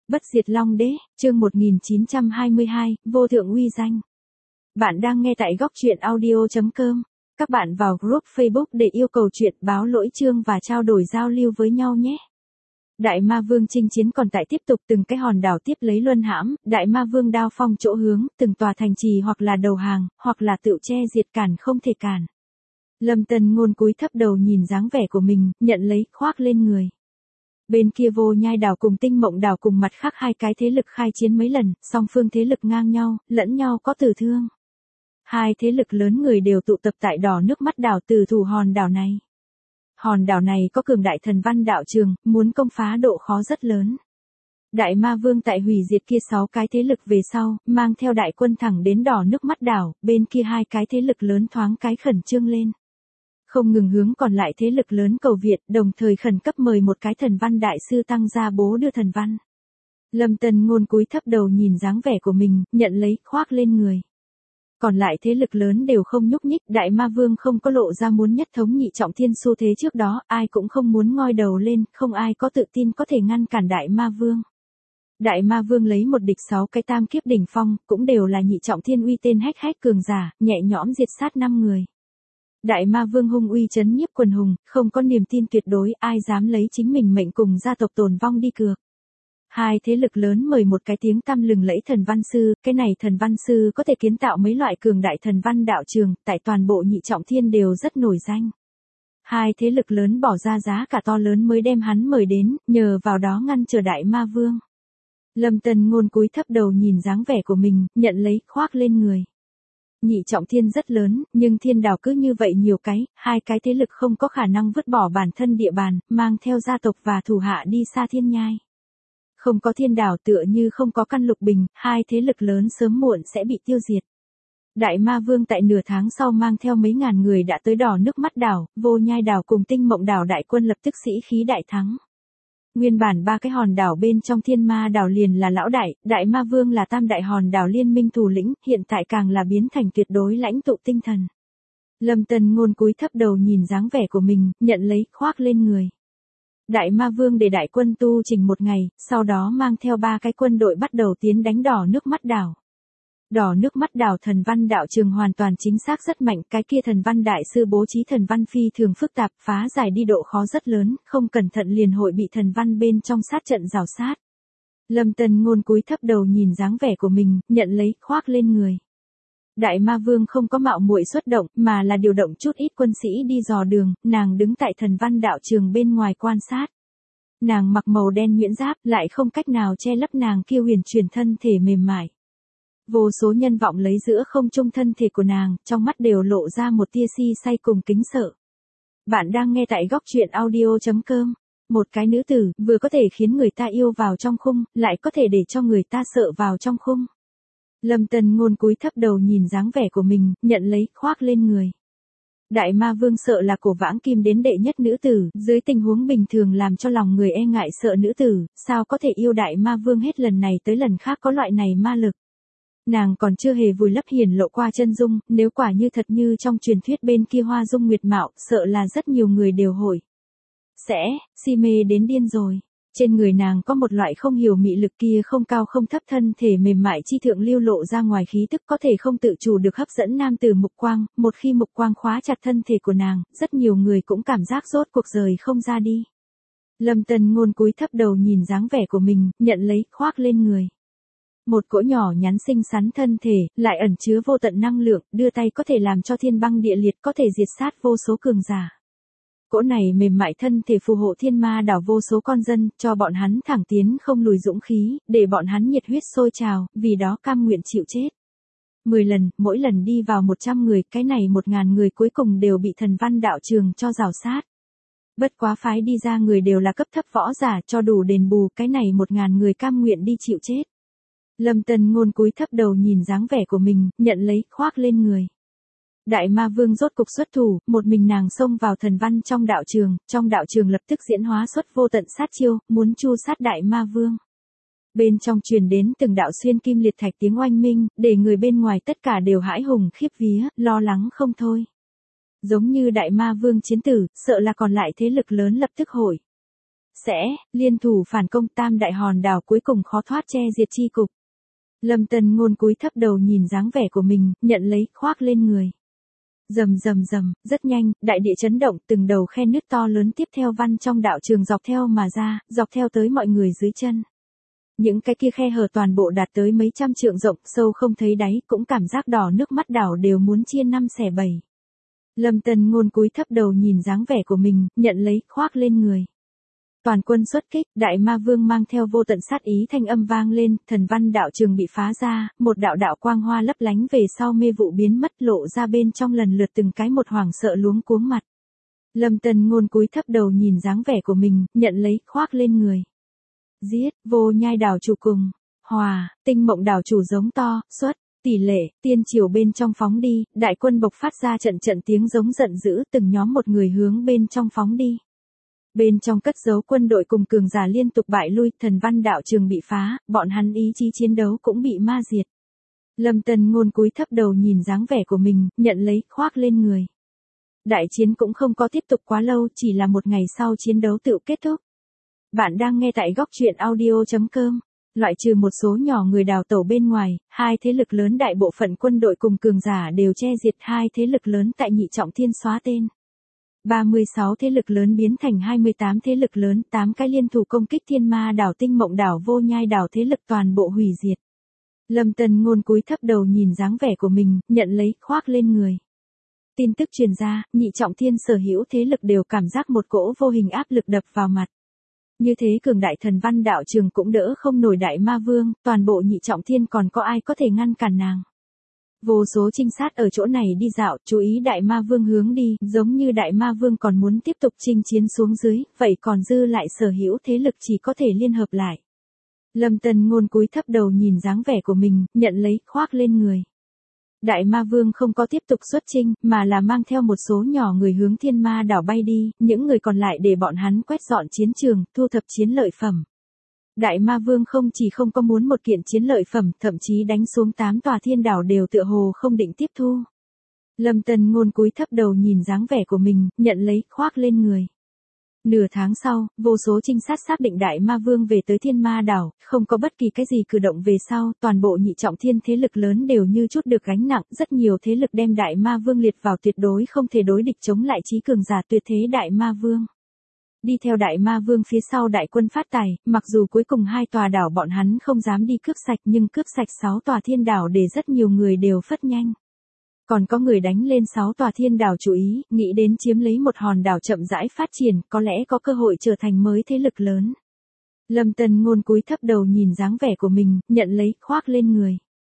Bất diệt Long Đế, chương 1922, vô thượng uy danh. Bạn đang nghe tại góc truyện audio.com. Các bạn vào group Facebook để yêu cầu chuyện, báo lỗi chương và trao đổi giao lưu với nhau nhé. Đại Ma Vương chinh chiến còn tại tiếp tục, từng cái hòn đảo tiếp lấy luân hãm, Đại Ma Vương đao phong chỗ hướng, từng tòa thành trì hoặc là đầu hàng, hoặc là tự che diệt cản không thể cản. Lâm Tân Ngôn cúi thấp đầu nhìn dáng vẻ của mình, nhận lấy, khoác lên người. Bên kia Vô Nhai đảo cùng Tinh Mộng đảo cùng mặt khác hai cái thế lực khai chiến mấy lần, song phương thế lực ngang nhau, lẫn nhau có tử thương. Hai thế lực lớn người đều tụ tập tại đỏ nước mắt đảo Tử Thủ hòn đảo này. Hòn đảo này có cường đại thần văn đạo trường, muốn công phá độ khó rất lớn. Đại Ma Vương tại hủy diệt kia 6 cái thế lực về sau, mang theo đại quân thẳng đến đỏ nước mắt đảo, bên kia hai cái thế lực lớn thoáng cái khẩn trương lên. Không ngừng hướng còn lại thế lực lớn cầu viện, đồng thời khẩn cấp mời một cái thần văn đại sư tăng ra bố đưa thần văn. Lâm Tân Ngôn cúi thấp đầu nhìn dáng vẻ của mình, nhận lấy, khoác lên người. Còn lại thế lực lớn đều không nhúc nhích, Đại Ma Vương không có lộ ra muốn nhất thống nhị trọng thiên xu thế trước đó, ai cũng không muốn ngoi đầu lên, không ai có tự tin có thể ngăn cản Đại Ma Vương. Đại Ma Vương lấy một địch 6 cái tam kiếp đỉnh phong, cũng đều là nhị trọng thiên uy tên hách hách cường giả, nhẹ nhõm diệt sát 5 người. Đại Ma Vương hung uy chấn nhiếp quần hùng, không có niềm tin tuyệt đối, ai dám lấy chính mình mệnh cùng gia tộc tồn vong đi cược. Hai thế lực lớn mời một cái tiếng tăm lừng lẫy thần văn sư, cái này thần văn sư có thể kiến tạo mấy loại cường đại thần văn đạo trường, tại toàn bộ nhị trọng thiên đều rất nổi danh. Hai thế lực lớn bỏ ra giá cả to lớn mới đem hắn mời đến, nhờ vào đó ngăn trở Đại Ma Vương. Lâm Tân Ngôn cúi thấp đầu nhìn dáng vẻ của mình, nhận lấy, khoác lên người. Nhị trọng thiên rất lớn, nhưng thiên đảo cứ như vậy nhiều cái, hai cái thế lực không có khả năng vứt bỏ bản thân địa bàn, mang theo gia tộc và thủ hạ đi xa thiên nhai. Không có thiên đảo tựa như không có căn lục bình, hai thế lực lớn sớm muộn sẽ bị tiêu diệt. Đại Ma Vương tại nửa tháng sau mang theo mấy ngàn người đã tới đỏ nước mắt đảo, Vô Nhai đảo cùng Tinh Mộng đảo đại quân lập tức sĩ khí đại thắng. Nguyên bản ba cái hòn đảo bên trong Thiên Ma đảo liền là lão đại, Đại Ma Vương là tam đại hòn đảo liên minh thủ lĩnh, hiện tại càng là biến thành tuyệt đối lãnh tụ tinh thần. Lâm Tân Ngôn cúi thấp đầu nhìn dáng vẻ của mình, nhận lấy, khoác lên người. Đại Ma Vương để đại quân tu chỉnh một ngày, sau đó mang theo 3 cái quân đội bắt đầu tiến đánh đỏ nước mắt đảo. Đỏ nước mắt đảo thần văn đạo trường hoàn toàn chính xác rất mạnh, cái kia thần văn đại sư bố trí thần văn phi thường phức tạp, phá giải đi độ khó rất lớn, không cẩn thận liền hội bị thần văn bên trong sát trận rào sát. Lâm Tân Ngôn cúi thấp đầu nhìn dáng vẻ của mình, nhận lấy, khoác lên người. Đại Ma Vương không có mạo muội xuất động, mà là điều động chút ít quân sĩ đi dò đường, nàng đứng tại thần văn đạo trường bên ngoài quan sát. Nàng mặc màu đen nhuyễn giáp, lại không cách nào che lấp nàng kia huyền chuyển thân thể mềm mại. Vô số nhân vọng lấy giữa không trung thân thể của nàng, trong mắt đều lộ ra một tia si say cùng kính sợ. Bạn đang nghe tại góc truyện audio.com. Một cái nữ tử, vừa có thể khiến người ta yêu vào trong khung, lại có thể để cho người ta sợ vào trong khung. Lâm Tân Ngôn cúi thấp đầu nhìn dáng vẻ của mình, nhận lấy, khoác lên người. Đại Ma Vương sợ là cổ vãng kim đến đệ nhất nữ tử, dưới tình huống bình thường làm cho lòng người e ngại sợ nữ tử, sao có thể yêu Đại Ma Vương hết lần này tới lần khác có loại này ma lực. Nàng còn chưa hề vùi lấp hiển lộ qua chân dung, nếu quả như thật như trong truyền thuyết bên kia Hoa Dung Nguyệt Mạo, sợ là rất nhiều người đều hội si mê đến điên rồi. Trên người nàng có một loại không hiểu mị lực kia không cao không thấp, thân thể mềm mại chi thượng lưu lộ ra ngoài khí tức có thể không tự chủ được hấp dẫn nam tử mục quang, một khi mục quang khóa chặt thân thể của nàng, rất nhiều người cũng cảm giác rốt cuộc rời không ra đi. Lâm Tân Ngôn cúi thấp đầu nhìn dáng vẻ của mình, nhận lấy, khoác lên người. Một cỗ nhỏ nhắn xinh xắn thân thể, lại ẩn chứa vô tận năng lượng, đưa tay có thể làm cho thiên băng địa liệt, có thể diệt sát vô số cường giả. Cỗ này mềm mại thân thể phù hộ Thiên Ma đảo vô số con dân, cho bọn hắn thẳng tiến không lùi dũng khí, để bọn hắn nhiệt huyết sôi trào, vì đó cam nguyện chịu chết. 10 lần, mỗi lần đi vào 100 người, cái này 1000 người cuối cùng đều bị thần văn đạo trường cho rào sát. Bất quá phái đi ra người đều là cấp thấp võ giả, cho đủ đền bù, cái này 1000 người cam nguyện đi chịu chết. Lâm Tân Ngôn cúi thấp đầu nhìn dáng vẻ của mình, nhận lấy, khoác lên người. Đại Ma Vương rốt cục xuất thủ, một mình nàng xông vào thần văn trong đạo trường lập tức diễn hóa xuất vô tận sát chiêu, muốn chu sát Đại Ma Vương. Bên trong truyền đến từng đạo xuyên kim liệt thạch tiếng oanh minh, để người bên ngoài tất cả đều hãi hùng khiếp vía, lo lắng không thôi. Giống như Đại Ma Vương chiến tử, sợ là còn lại thế lực lớn lập tức hội sẽ liên thủ phản công tam đại hòn đảo cuối cùng khó thoát che diệt chi cục. Lâm Tân Ngôn cúi thấp đầu nhìn dáng vẻ của mình, nhận lấy, khoác lên người. Rầm rầm rầm, rất nhanh, đại địa chấn động, từng đầu khe nứt to lớn tiếp theo văn trong đạo trường dọc theo mà ra, dọc theo tới mọi người dưới chân. Những cái kia khe hở toàn bộ đạt tới mấy trăm trượng rộng, sâu không thấy đáy, cũng cảm giác đỏ nước mắt đảo đều muốn chia năm xẻ bảy. Lâm Tân Ngôn cúi thấp đầu nhìn dáng vẻ của mình, nhận lấy, khoác lên người. Toàn quân xuất kích, đại ma vương mang theo vô tận sát ý thanh âm vang lên, thần văn đạo trường bị phá ra, một đạo đạo quang hoa lấp lánh về sau mê vụ biến mất lộ ra bên trong lần lượt từng cái một hoảng sợ luống cuống mặt. Lâm Tân Ngôn cúi thấp đầu nhìn dáng vẻ của mình, nhận lấy, khoác lên người. Giết, vô nhai đảo chủ cùng, hòa, tinh mộng đảo chủ giống to, xuất, tỷ lệ, tiên triều bên trong phóng đi, đại quân bộc phát ra trận trận tiếng giống giận dữ từng nhóm một người hướng bên trong phóng đi. Bên trong cất giấu quân đội cùng cường giả liên tục bại lui, thần văn đạo trường bị phá, bọn hắn ý chí chiến đấu cũng bị ma diệt. Lâm Tân Ngôn cúi thấp đầu nhìn dáng vẻ của mình, nhận lấy, khoác lên người. Đại chiến cũng không có tiếp tục quá lâu, chỉ là một ngày sau chiến đấu tự kết thúc. Bạn đang nghe tại góc truyện audio.com. Loại trừ một số nhỏ người đào tẩu bên ngoài, hai thế lực lớn đại bộ phận quân đội cùng cường giả đều che diệt, hai thế lực lớn tại Nhị Trọng Thiên xóa tên. 36 thế lực lớn biến thành 28 thế lực lớn, 8 cái liên thủ công kích Thiên Ma đảo, Tinh Mộng đảo, Vô Nhai đảo, thế lực toàn bộ hủy diệt. Lâm Tân Ngôn cúi thấp đầu nhìn dáng vẻ của mình, nhận lấy, khoác lên người. Tin tức truyền ra, Nhị Trọng Thiên sở hữu thế lực đều cảm giác một cỗ vô hình áp lực đập vào mặt. Như thế cường đại thần văn đạo trường cũng đỡ không nổi đại ma vương, toàn bộ Nhị Trọng Thiên còn có ai có thể ngăn cản nàng. Vô số trinh sát ở chỗ này đi dạo, chú ý đại ma vương hướng đi, giống như đại ma vương còn muốn tiếp tục chinh chiến xuống dưới, vậy còn dư lại sở hữu thế lực chỉ có thể liên hợp lại. Lâm Tân Ngôn cúi thấp đầu nhìn dáng vẻ của mình, nhận lấy, khoác lên người. Đại ma vương không có tiếp tục xuất chinh, mà là mang theo một số nhỏ người hướng Thiên Ma đảo bay đi, những người còn lại để bọn hắn quét dọn chiến trường, thu thập chiến lợi phẩm. Đại ma vương không chỉ không có muốn một kiện chiến lợi phẩm, thậm chí đánh xuống 8 tòa thiên đảo đều tựa hồ không định tiếp thu. Lâm Tân Ngôn cúi thấp đầu nhìn dáng vẻ của mình, nhận lấy, khoác lên người. Nửa tháng sau, vô số trinh sát xác định đại ma vương về tới Thiên Ma đảo, không có bất kỳ cái gì cử động về sau, toàn bộ Nhị Trọng Thiên thế lực lớn đều như chút được gánh nặng, rất nhiều thế lực đem đại ma vương liệt vào tuyệt đối không thể đối địch chống lại chí cường giả tuyệt thế đại ma vương. Đi theo đại ma vương phía sau đại quân phát tài, mặc dù cuối cùng 2 tòa đảo bọn hắn không dám đi cướp sạch nhưng cướp sạch 6 tòa thiên đảo để rất nhiều người đều phất nhanh. Còn có người đánh lên 6 tòa thiên đảo chú ý, nghĩ đến chiếm lấy một hòn đảo chậm rãi phát triển, có lẽ có cơ hội trở thành mới thế lực lớn. Lâm Tân Ngôn cúi thấp đầu nhìn dáng vẻ của mình, nhận lấy, khoác lên người.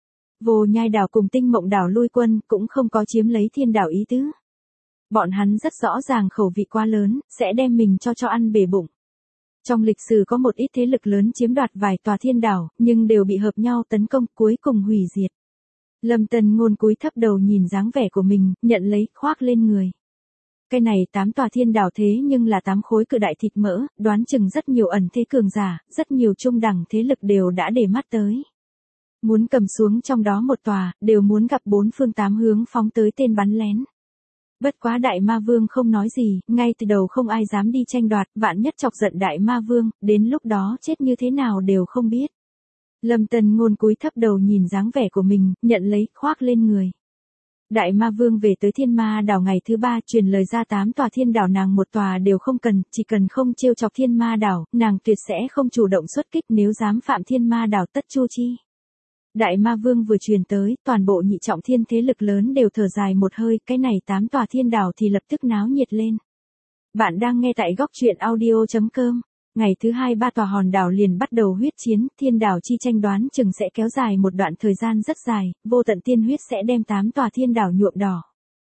Vô Nhai đảo cùng Tinh Mộng đảo lui quân, cũng không có chiếm lấy thiên đảo ý tứ. Bọn hắn rất rõ ràng khẩu vị quá lớn, sẽ đem mình cho ăn bể bụng. Trong lịch sử có một ít thế lực lớn chiếm đoạt vài tòa thiên đảo, nhưng đều bị hợp nhau tấn công, cuối cùng hủy diệt. Lâm Tân Ngôn cúi thấp đầu nhìn dáng vẻ của mình, nhận lấy, khoác lên người. Cái này 8 tòa thiên đảo thế nhưng là 8 khối cự đại thịt mỡ, đoán chừng rất nhiều ẩn thế cường giả, rất nhiều trung đẳng thế lực đều đã để mắt tới. Muốn cầm xuống trong đó một tòa, đều muốn gặp 4 phương 8 hướng phóng tới tên bắn lén. Bất quá đại ma vương không nói gì, ngay từ đầu không ai dám đi tranh đoạt, vạn nhất chọc giận đại ma vương, đến lúc đó chết như thế nào đều không biết. Lâm Tân Ngôn cúi thấp đầu nhìn dáng vẻ của mình, nhận lấy, khoác lên người. Đại ma vương về tới Thiên Ma đảo ngày thứ 3, truyền lời ra 8 tòa thiên đảo nàng một tòa đều không cần, chỉ cần không trêu chọc Thiên Ma đảo, nàng tuyệt sẽ không chủ động xuất kích, nếu dám phạm Thiên Ma đảo tất chu chi. Đại ma vương vừa truyền tới, toàn bộ Nhị Trọng Thiên thế lực lớn đều thở dài một hơi, cái này 8 tòa thiên đảo thì lập tức náo nhiệt lên. Bạn đang nghe tại góc truyện audio.com. Ngày thứ 2 3 tòa hòn đảo liền bắt đầu huyết chiến, thiên đảo chi tranh đoán chừng sẽ kéo dài một đoạn thời gian rất dài, vô tận tiên huyết sẽ đem 8 tòa thiên đảo nhuộm đỏ.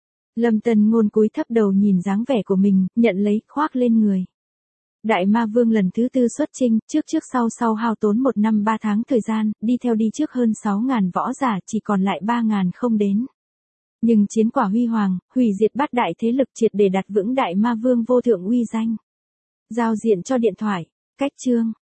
Lâm Tân Ngôn cúi thấp đầu nhìn dáng vẻ của mình, nhận lấy, khoác lên người. Đại ma vương lần thứ 4 xuất chinh, trước sau hao tốn 1 năm 3 tháng thời gian, đi theo đi trước hơn 6.000 võ giả, chỉ còn lại 3.000 không đến. Nhưng chiến quả huy hoàng, hủy diệt bát đại thế lực, triệt để đặt vững đại ma vương vô thượng uy danh. Giao diện cho điện thoại, cách chương.